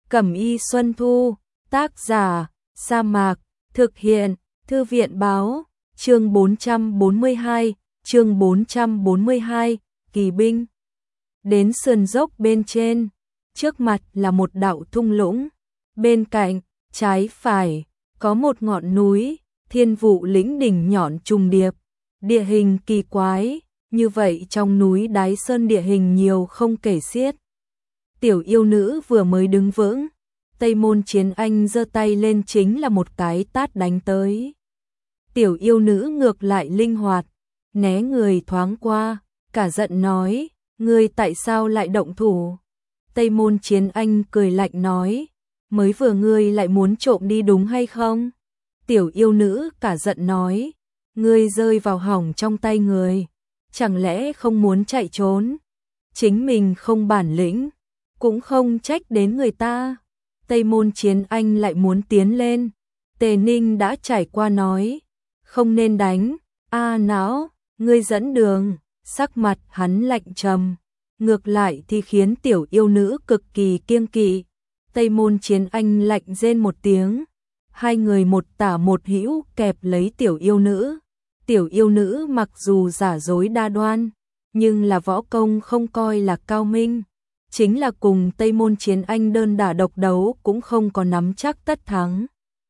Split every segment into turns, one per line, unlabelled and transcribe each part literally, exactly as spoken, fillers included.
Cẩm y Xuân Thu, tác giả, Sa Mạc, thực hiện, Thư viện báo, chương bốn trăm bốn mươi hai, chương bốn trăm bốn mươi hai, kỳ binh. Đến sườn dốc bên trên, trước mặt là một đạo thung lũng, bên cạnh, trái phải, có một ngọn núi, Thiên Vụ Lĩnh đỉnh nhọn trùng điệp, địa hình kỳ quái, như vậy trong núi Đái Sơn địa hình nhiều không kể xiết. Tiểu yêu nữ vừa mới đứng vững, Tây Môn Chiến Anh giơ tay lên chính là một cái tát đánh tới. Tiểu yêu nữ ngược lại linh hoạt, né người thoáng qua, cả giận nói, ngươi tại sao lại động thủ? Tây Môn Chiến Anh cười lạnh nói, mới vừa ngươi lại muốn trộm đi đúng hay không? Tiểu yêu nữ cả giận nói, ngươi rơi vào hỏng trong tay người, chẳng lẽ không muốn chạy trốn? Chính mình không bản lĩnh, cũng không trách đến người ta. Tây Môn Chiến Anh lại muốn tiến lên, Tề Ninh đã trải qua nói, không nên đánh, a não, ngươi dẫn đường, sắc mặt hắn lạnh trầm, ngược lại thì khiến tiểu yêu nữ cực kỳ kiêng kỵ. Tây Môn Chiến Anh lạnh rên một tiếng, hai người một tả một hữu kẹp lấy tiểu yêu nữ. Tiểu yêu nữ mặc dù giả dối đa đoan, nhưng là võ công không coi là cao minh, chính là cùng Tây Môn Chiến Anh đơn đả độc đấu cũng không có nắm chắc tất thắng.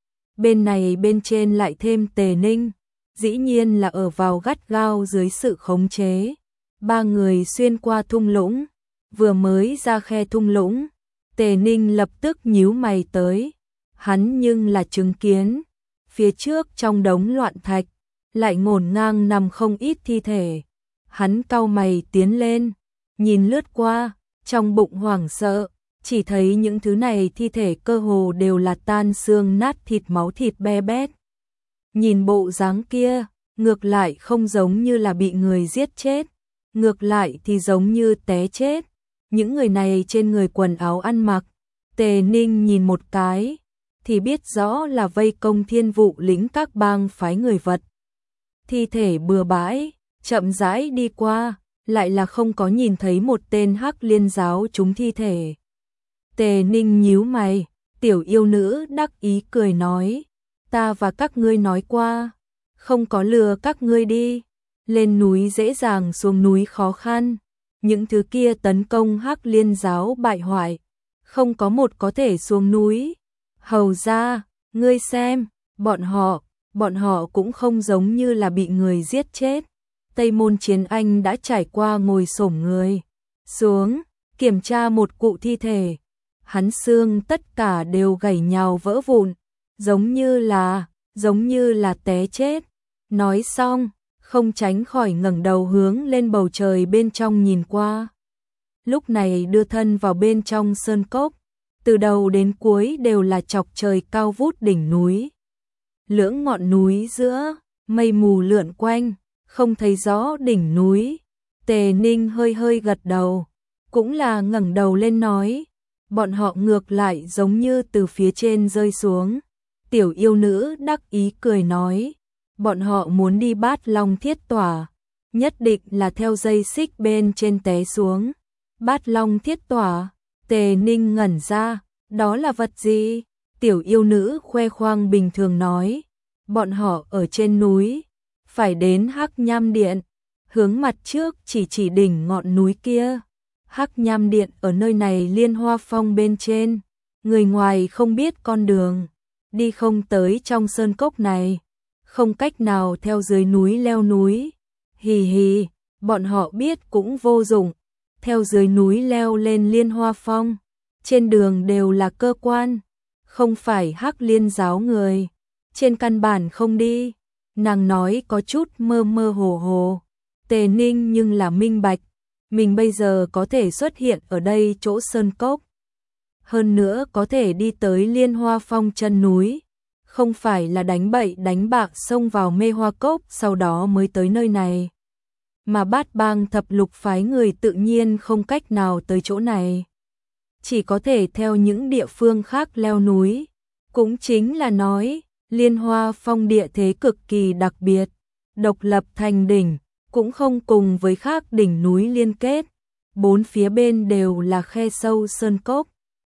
Bên này bên trên lại thêm Tề Ninh, dĩ nhiên là ở vào gắt gao dưới sự khống chế. Ba người xuyên qua thung lũng, vừa mới ra khe thung lũng, Tề Ninh lập tức nhíu mày tới, hắn nhưng là chứng kiến, phía trước trong đống loạn thạch, lại ngổn ngang nằm không ít thi thể. Hắn cau mày tiến lên, nhìn lướt qua, trong bụng hoảng sợ, chỉ thấy những thứ này thi thể cơ hồ đều là tan xương nát thịt máu thịt be bét. Nhìn bộ dáng kia, ngược lại không giống như là bị người giết chết, ngược lại thì giống như té chết. Những người này trên người quần áo ăn mặc, Tề Ninh nhìn một cái, thì biết rõ là vây công Thiên Vụ Lĩnh các bang phái người vật. Thi thể bừa bãi, chậm rãi đi qua, lại là không có nhìn thấy một tên Hắc Liên giáo trúng thi thể. Tề Ninh nhíu mày, tiểu yêu nữ đắc ý cười nói, ta và các ngươi nói qua, không có lừa các ngươi đi, lên núi dễ dàng xuống núi khó khăn, những thứ kia tấn công Hắc Liên giáo bại hoại, không có một có thể xuống núi. Hầu ra, ngươi xem, bọn họ, bọn họ cũng không giống như là bị người giết chết. Tây Môn Chiến Anh đã trải qua ngồi xổm người xuống, kiểm tra một cụ thi thể. Hắn xương tất cả đều gãy nhào vỡ vụn, giống như là, giống như là té chết. Nói xong, không tránh khỏi ngẩng đầu hướng lên bầu trời bên trong nhìn qua. Lúc này đưa thân vào bên trong sơn cốc, từ đầu đến cuối đều là chọc trời cao vút đỉnh núi. Lưỡng ngọn núi giữa, mây mù lượn quanh, không thấy rõ đỉnh núi. Tề Ninh hơi hơi gật đầu, cũng là ngẩng đầu lên nói, bọn họ ngược lại giống như từ phía trên rơi xuống. Tiểu yêu nữ đắc ý cười nói, bọn họ muốn đi Bát Long Thiết Tỏa, nhất định là theo dây xích bên trên té xuống. Bát Long Thiết Tỏa, Tề Ninh ngẩn ra, đó là vật gì? Tiểu yêu nữ khoe khoang bình thường nói, bọn họ ở trên núi, phải đến Hắc Nham Điện, hướng mặt trước chỉ chỉ đỉnh ngọn núi kia. Hắc Nham Điện ở nơi này Liên Hoa Phong bên trên, người ngoài không biết con đường, đi không tới trong sơn cốc này, không cách nào theo dưới núi leo núi. Hì hì, bọn họ biết cũng vô dụng, theo dưới núi leo lên Liên Hoa Phong, trên đường đều là cơ quan, không phải Hắc Liên giáo người, trên căn bản không đi. Nàng nói có chút mơ mơ hồ hồ. Tề Ninh nhưng là minh bạch, mình bây giờ có thể xuất hiện ở đây chỗ sơn cốc, hơn nữa có thể đi tới Liên Hoa Phong chân núi, không phải là đánh bậy đánh bạc xông vào Mê Hoa Cốc sau đó mới tới nơi này, mà Bát Bang thập lục phái người tự nhiên không cách nào tới chỗ này, chỉ có thể theo những địa phương khác leo núi. Cũng chính là nói, Liên Hoa Phong địa thế cực kỳ đặc biệt, độc lập thành đỉnh, cũng không cùng với khác đỉnh núi liên kết, bốn phía bên đều là khe sâu sơn cốc,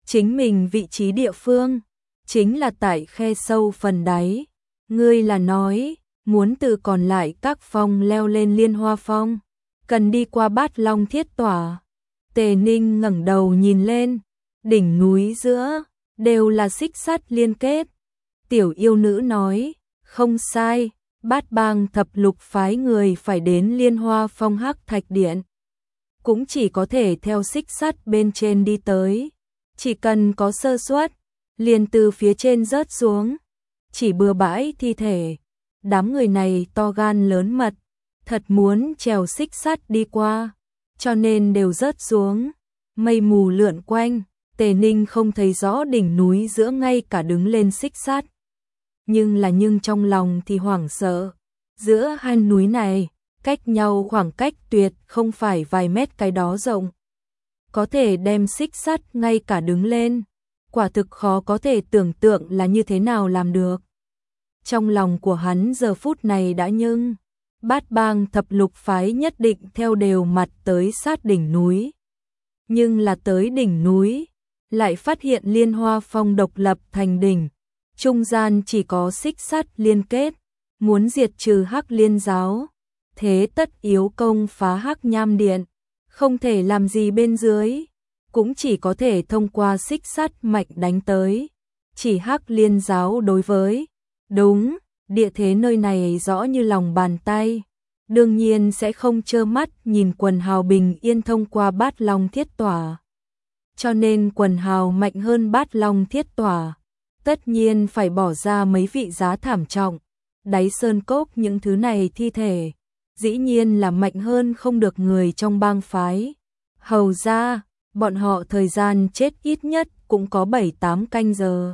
chính mình vị trí địa phương, chính là tại khe sâu phần đáy. Ngươi là nói, muốn từ còn lại các phong leo lên Liên Hoa Phong, cần đi qua Bát Long Thiết Tỏa. Tề Ninh ngẩng đầu nhìn lên, đỉnh núi giữa, đều là xích sắt liên kết. Tiểu yêu nữ nói, không sai, Bát Bang thập lục phái người phải đến Liên Hoa Phong Hắc Thạch Điện. Cũng chỉ có thể theo xích sắt bên trên đi tới. Chỉ cần có sơ suất, liền từ phía trên rớt xuống. Chỉ bừa bãi thi thể. Đám người này to gan lớn mật, thật muốn trèo xích sắt đi qua, cho nên đều rớt xuống. Mây mù lượn quanh, Tề Ninh không thấy rõ đỉnh núi giữa ngay cả đứng lên xích sắt. Nhưng là nhưng trong lòng thì hoảng sợ. Giữa hai núi này, cách nhau khoảng cách tuyệt không phải vài mét cái đó rộng. Có thể đem xích sắt ngay cả đứng lên. Quả thực khó có thể tưởng tượng là như thế nào làm được. Trong lòng của hắn giờ phút này đã nhưng, Bát Bang thập lục phái nhất định theo đều mặt tới sát đỉnh núi. Nhưng là tới đỉnh núi, lại phát hiện Liên Hoa Phong độc lập thành đỉnh. Trung gian chỉ có xích sắt liên kết, muốn diệt trừ Hắc Liên giáo. Thế tất yếu công phá Hắc Nham Điện, không thể làm gì bên dưới, cũng chỉ có thể thông qua xích sắt mạnh đánh tới. Chỉ Hắc Liên giáo đối với, đúng, địa thế nơi này rõ như lòng bàn tay, đương nhiên sẽ không trơ mắt nhìn quần hào bình yên thông qua Bát Long Thiết Tỏa. Cho nên quần hào mạnh hơn Bát Long Thiết Tỏa, tất nhiên phải bỏ ra mấy vị giá thảm trọng. Đáy sơn cốc những thứ này thi thể, dĩ nhiên là mạnh hơn không được người trong bang phái. Hầu ra, bọn họ thời gian chết ít nhất cũng có bảy tám canh giờ.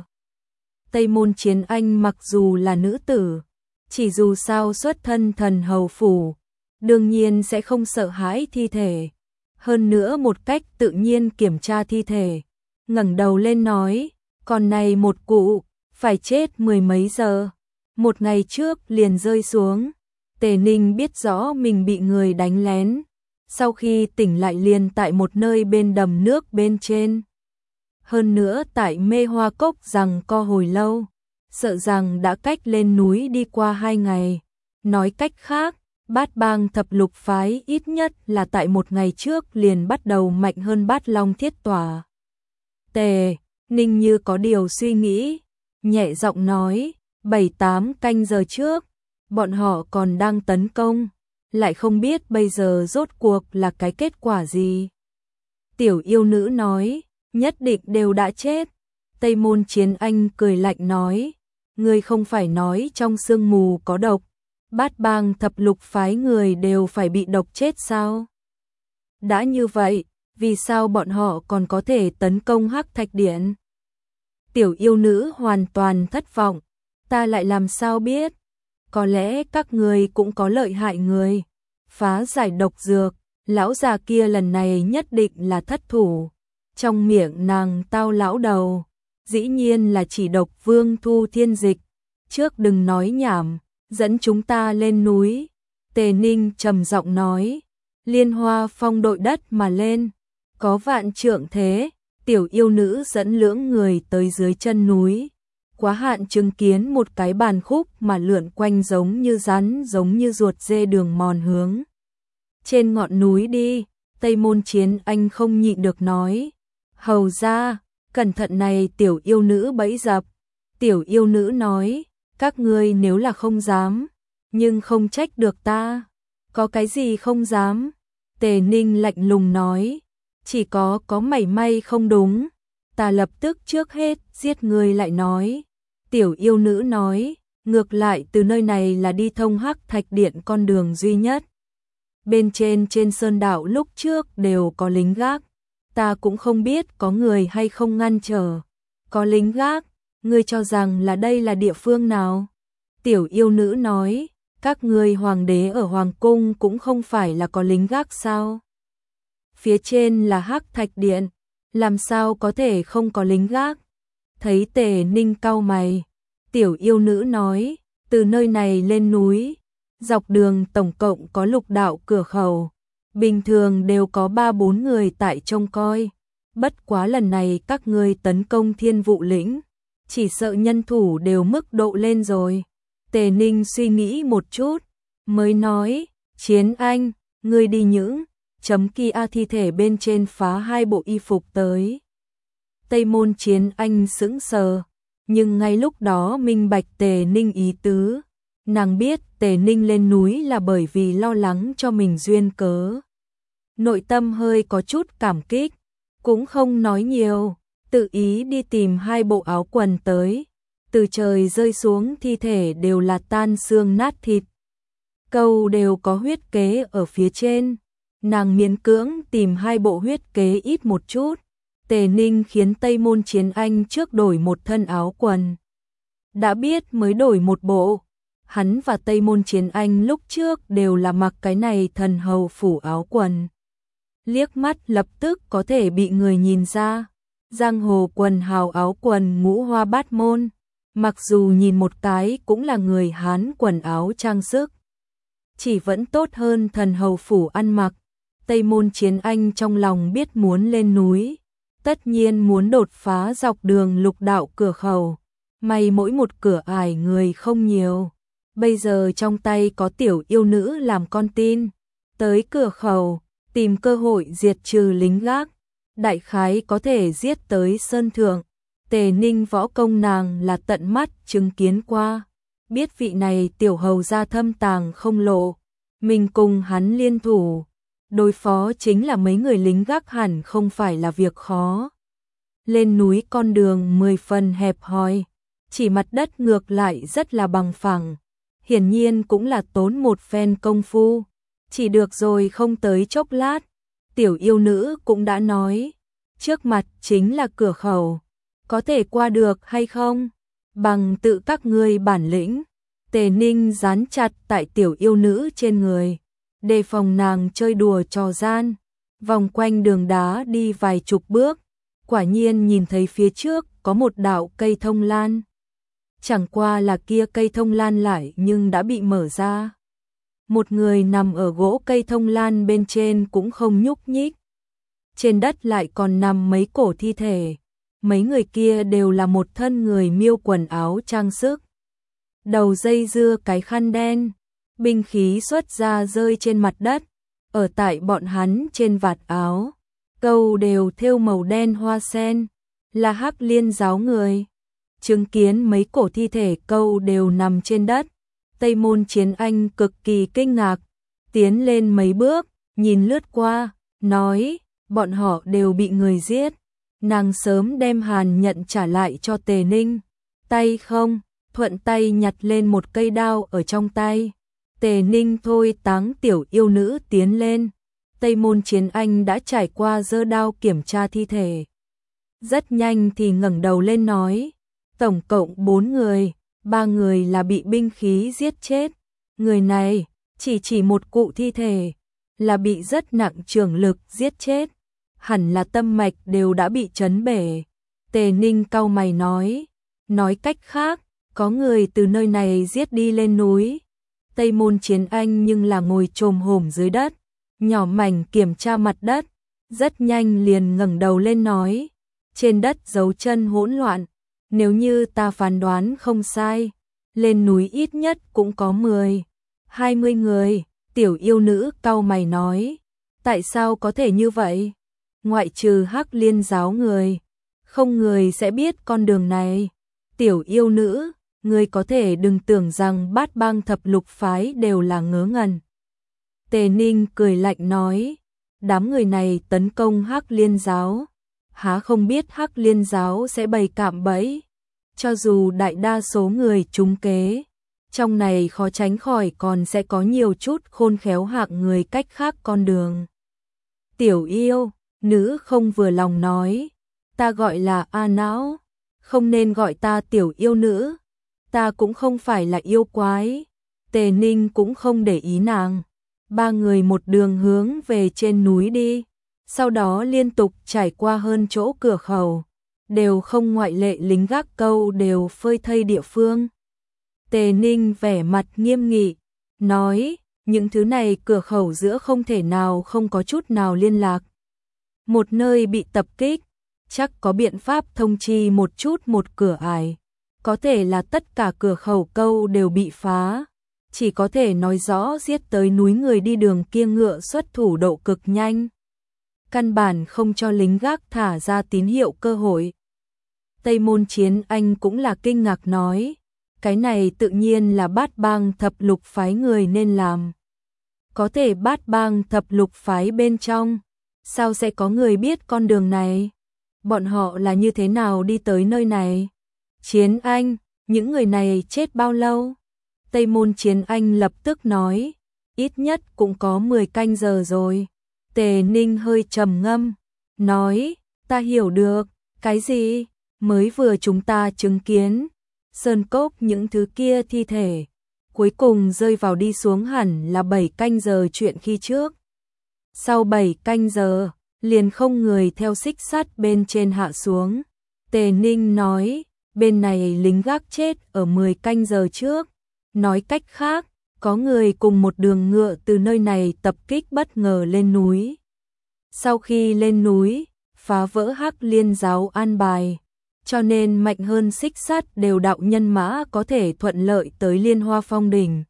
Tây Môn Chiến Anh mặc dù là nữ tử, chỉ dù sao xuất thân thần hầu phủ, đương nhiên sẽ không sợ hãi thi thể. Hơn nữa một cách tự nhiên kiểm tra thi thể, ngẩng đầu lên nói, còn này một cụ, phải chết mười mấy giờ, một ngày trước liền rơi xuống. Tề Ninh biết rõ mình bị người đánh lén, sau khi tỉnh lại liền tại một nơi bên đầm nước bên trên. Hơn nữa tại Mê Hoa Cốc rằng co hồi lâu, sợ rằng đã cách lên núi đi qua hai ngày. Nói cách khác, Bát Bang thập lục phái ít nhất là tại một ngày trước liền bắt đầu mạnh hơn Bát Long Thiết Tỏa. Tề Ninh như có điều suy nghĩ, nhẹ giọng nói, bảy tám canh giờ trước, bọn họ còn đang tấn công, lại không biết bây giờ rốt cuộc là cái kết quả gì. Tiểu yêu nữ nói, nhất định đều đã chết. Tây Môn Chiến Anh cười lạnh nói, ngươi không phải nói trong sương mù có độc, Bát Bang thập lục phái người đều phải bị độc chết sao? Đã như vậy, vì sao bọn họ còn có thể tấn công Hắc Thạch Điện? Tiểu yêu nữ hoàn toàn thất vọng, ta lại làm sao biết? Có lẽ các người cũng có lợi hại người, phá giải độc dược, lão già kia lần này nhất định là thất thủ. Trong miệng nàng tao lão đầu, dĩ nhiên là chỉ độc Vương Thu Thiên Dịch. Trước đừng nói nhảm, dẫn chúng ta lên núi. Tề Ninh trầm giọng nói, Liên Hoa Phong đội đất mà lên, có vạn trượng thế. Tiểu yêu nữ dẫn lưỡng người tới dưới chân núi, quá hạn chứng kiến một cái bàn khúc mà lượn quanh giống như rắn giống như ruột dê đường mòn hướng trên ngọn núi đi. Tây Môn Chiến Anh không nhịn được nói, hầu ra, cẩn thận này tiểu yêu nữ bẫy dập. Tiểu yêu nữ nói, các ngươi nếu là không dám, nhưng không trách được ta. Có cái gì không dám? Tề Ninh lạnh lùng nói, chỉ có có mảy may không đúng, ta lập tức trước hết giết ngươi lại nói. Tiểu yêu nữ nói, ngược lại từ nơi này là đi thông Hắc Thạch Điện con đường duy nhất. Bên trên trên sơn đạo lúc trước đều có lính gác, ta cũng không biết có người hay không ngăn trở. Có lính gác, ngươi cho rằng là đây là địa phương nào? Tiểu yêu nữ nói, các ngươi hoàng đế ở hoàng cung cũng không phải là có lính gác sao? Phía trên là Hắc Thạch Điện, làm sao có thể không có lính gác? Thấy Tề Ninh cau mày, tiểu yêu nữ nói, từ nơi này lên núi, dọc đường tổng cộng có lục đạo cửa khẩu, bình thường đều có ba bốn người tại trông coi, bất quá lần này các ngươi tấn công Thiên Vụ lĩnh, chỉ sợ nhân thủ đều mức độ lên rồi. Tề Ninh suy nghĩ một chút, mới nói, Chiến Anh, ngươi đi những chấm kia thi thể bên trên phá hai bộ y phục tới. Tây Môn Chiến Anh sững sờ, nhưng ngay lúc đó minh bạch Tề Ninh ý tứ. Nàng biết Tề Ninh lên núi là bởi vì lo lắng cho mình duyên cớ. Nội tâm hơi có chút cảm kích, cũng không nói nhiều, tự ý đi tìm hai bộ áo quần tới. Từ trời rơi xuống thi thể đều là tan xương nát thịt. Câu đều có huyết kế ở phía trên. Nàng miễn cưỡng tìm hai bộ huyết kế ít một chút. Tề Ninh khiến Tây Môn Chiến Anh trước đổi một thân áo quần. Đã biết mới đổi một bộ. Hắn và Tây Môn Chiến Anh lúc trước đều là mặc cái này thần hầu phủ áo quần. Liếc mắt lập tức có thể bị người nhìn ra. Giang hồ quần hào áo quần ngũ hoa bát môn. Mặc dù nhìn một cái cũng là người Hán quần áo trang sức. Chỉ vẫn tốt hơn thần hầu phủ ăn mặc. Tây Môn Chiến Anh trong lòng biết muốn lên núi. Tất nhiên muốn đột phá dọc đường lục đạo cửa khẩu. May mỗi một cửa ải người không nhiều. Bây giờ trong tay có tiểu yêu nữ làm con tin. Tới cửa khẩu, tìm cơ hội diệt trừ lính gác. Đại khái có thể giết tới sơn thượng. Tề Ninh võ công nàng là tận mắt chứng kiến qua. Biết vị này tiểu hầu gia thâm tàng không lộ. Mình cùng hắn liên thủ. Đối phó chính là mấy người lính gác hẳn không phải là việc khó. Lên núi con đường mười phần hẹp hòi. Chỉ mặt đất ngược lại rất là bằng phẳng. Hiển nhiên cũng là tốn một phen công phu. Chỉ được rồi không tới chốc lát. Tiểu yêu nữ cũng đã nói. Trước mặt chính là cửa khẩu. Có thể qua được hay không? Bằng tự các ngươi bản lĩnh. Tề Ninh dán chặt tại tiểu yêu nữ trên người. Đề phòng nàng chơi đùa trò gian. Vòng quanh đường đá đi vài chục bước. Quả nhiên nhìn thấy phía trước có một đạo cây thông lan. Chẳng qua là kia cây thông lan lại nhưng đã bị mở ra. Một người nằm ở gỗ cây thông lan bên trên cũng không nhúc nhích. Trên đất lại còn nằm mấy cổ thi thể. Mấy người kia đều là một thân người miêu quần áo trang sức. Đầu dây dưa cái khăn đen. Binh khí xuất ra rơi trên mặt đất. Ở tại bọn hắn trên vạt áo. Câu đều thêu màu đen hoa sen. Là Hắc Liên giáo người. Chứng kiến mấy cổ thi thể câu đều nằm trên đất. Tây Môn Chiến Anh cực kỳ kinh ngạc. Tiến lên mấy bước, nhìn lướt qua, nói, bọn họ đều bị người giết. Nàng sớm đem hàn nhận trả lại cho Tề Ninh. Tay không, thuận tay nhặt lên một cây đao ở trong tay. Tề Ninh thôi táng tiểu yêu nữ tiến lên. Tây Môn Chiến Anh đã trải qua giơ đao kiểm tra thi thể. Rất nhanh thì ngẩng đầu lên nói, tổng cộng bốn người, ba người là bị binh khí giết chết. Người này, chỉ chỉ một cụ thi thể, là bị rất nặng trường lực giết chết. Hẳn là tâm mạch đều đã bị chấn bể. Tề Ninh cau mày nói, nói cách khác, có người từ nơi này giết đi lên núi. Tây Môn Chiến Anh nhưng là ngồi chồm hổm dưới đất, nhỏ mảnh kiểm tra mặt đất, rất nhanh liền ngẩng đầu lên nói, trên đất dấu chân hỗn loạn, nếu như ta phán đoán không sai, lên núi ít nhất cũng có mười, hai mươi người. Tiểu yêu nữ cau mày nói, tại sao có thể như vậy? Ngoại trừ Hắc Liên giáo người, không người sẽ biết con đường này. Tiểu yêu nữ, ngươi có thể đừng tưởng rằng bát bang thập lục phái đều là ngớ ngẩn. Tề Ninh cười lạnh nói, đám người này tấn công Hắc Liên giáo, há không biết Hắc Liên giáo sẽ bày cạm bẫy. Cho dù đại đa số người trúng kế, trong này khó tránh khỏi còn sẽ có nhiều chút khôn khéo hạng người cách khác con đường. Tiểu yêu nữ không vừa lòng nói, ta gọi là A Não, không nên gọi ta tiểu yêu nữ, ta cũng không phải là yêu quái. Tề Ninh cũng không để ý nàng. Ba người một đường hướng về trên núi đi, sau đó liên tục trải qua hơn chỗ cửa khẩu, đều không ngoại lệ lính gác câu đều phơi thây địa phương. Tề Ninh vẻ mặt nghiêm nghị, nói, những thứ này cửa khẩu giữa không thể nào không có chút nào liên lạc. một nơi bị tập kích, chắc có biện pháp thông chi một chút một cửa ải. Có thể là tất cả cửa khẩu câu đều bị phá, chỉ có thể nói rõ giết tới núi người đi đường kia ngựa xuất thủ độ cực nhanh. Căn bản không cho lính gác thả ra tín hiệu cơ hội. Tây Môn Chiến Anh cũng là kinh ngạc nói, cái này tự nhiên là Bát Bang thập lục phái người nên làm. Có thể Bát Bang thập lục phái bên trong, sao sẽ có người biết con đường này? Bọn họ là như thế nào đi tới nơi này? Chiến Anh, những người này chết bao lâu? Tây Môn Chiến Anh lập tức nói, ít nhất cũng có mười canh giờ rồi. Tề Ninh hơi trầm ngâm, nói, ta hiểu được, cái gì? Mới vừa chúng ta chứng kiến, sơn cốc những thứ kia thi thể, cuối cùng rơi vào đi xuống hẳn là bảy canh giờ chuyện khi trước. Sau bảy canh giờ, liền không người theo xích sắt bên trên hạ xuống. Tề Ninh nói, bên này lính gác chết ở mười canh giờ trước. Nói cách khác, có người cùng một đường ngựa từ nơi này tập kích bất ngờ lên núi. Sau khi lên núi, phá vỡ Hắc Liên giáo an bài, cho nên mạnh hơn xích sắt đều đạo nhân mã có thể thuận lợi tới Liên Hoa Phong đỉnh.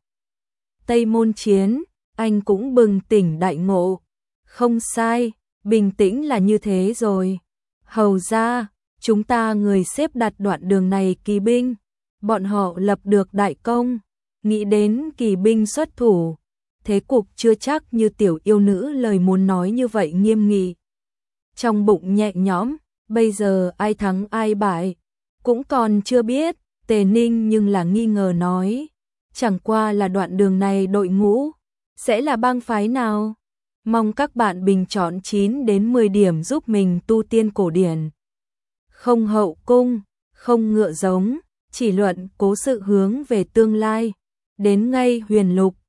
Tây Môn Chiến, anh cũng bừng tỉnh đại ngộ. Không sai, bình tĩnh là như thế rồi. Hầu ra, chúng ta người xếp đặt đoạn đường này kỳ binh, bọn họ lập được đại công, nghĩ đến kỳ binh xuất thủ, thế cục chưa chắc như tiểu yêu nữ lời muốn nói như vậy nghiêm nghị. Trong bụng nhẹ nhõm, bây giờ ai thắng ai bại, cũng còn chưa biết. Tề Ninh nhưng là nghi ngờ nói, chẳng qua là đoạn đường này đội ngũ, sẽ là bang phái nào? Mong các bạn bình chọn chín đến mười điểm giúp mình tu tiên cổ điển. Không hậu cung, không ngựa giống, chỉ luận cố sự hướng về tương lai, đến ngay huyền lục.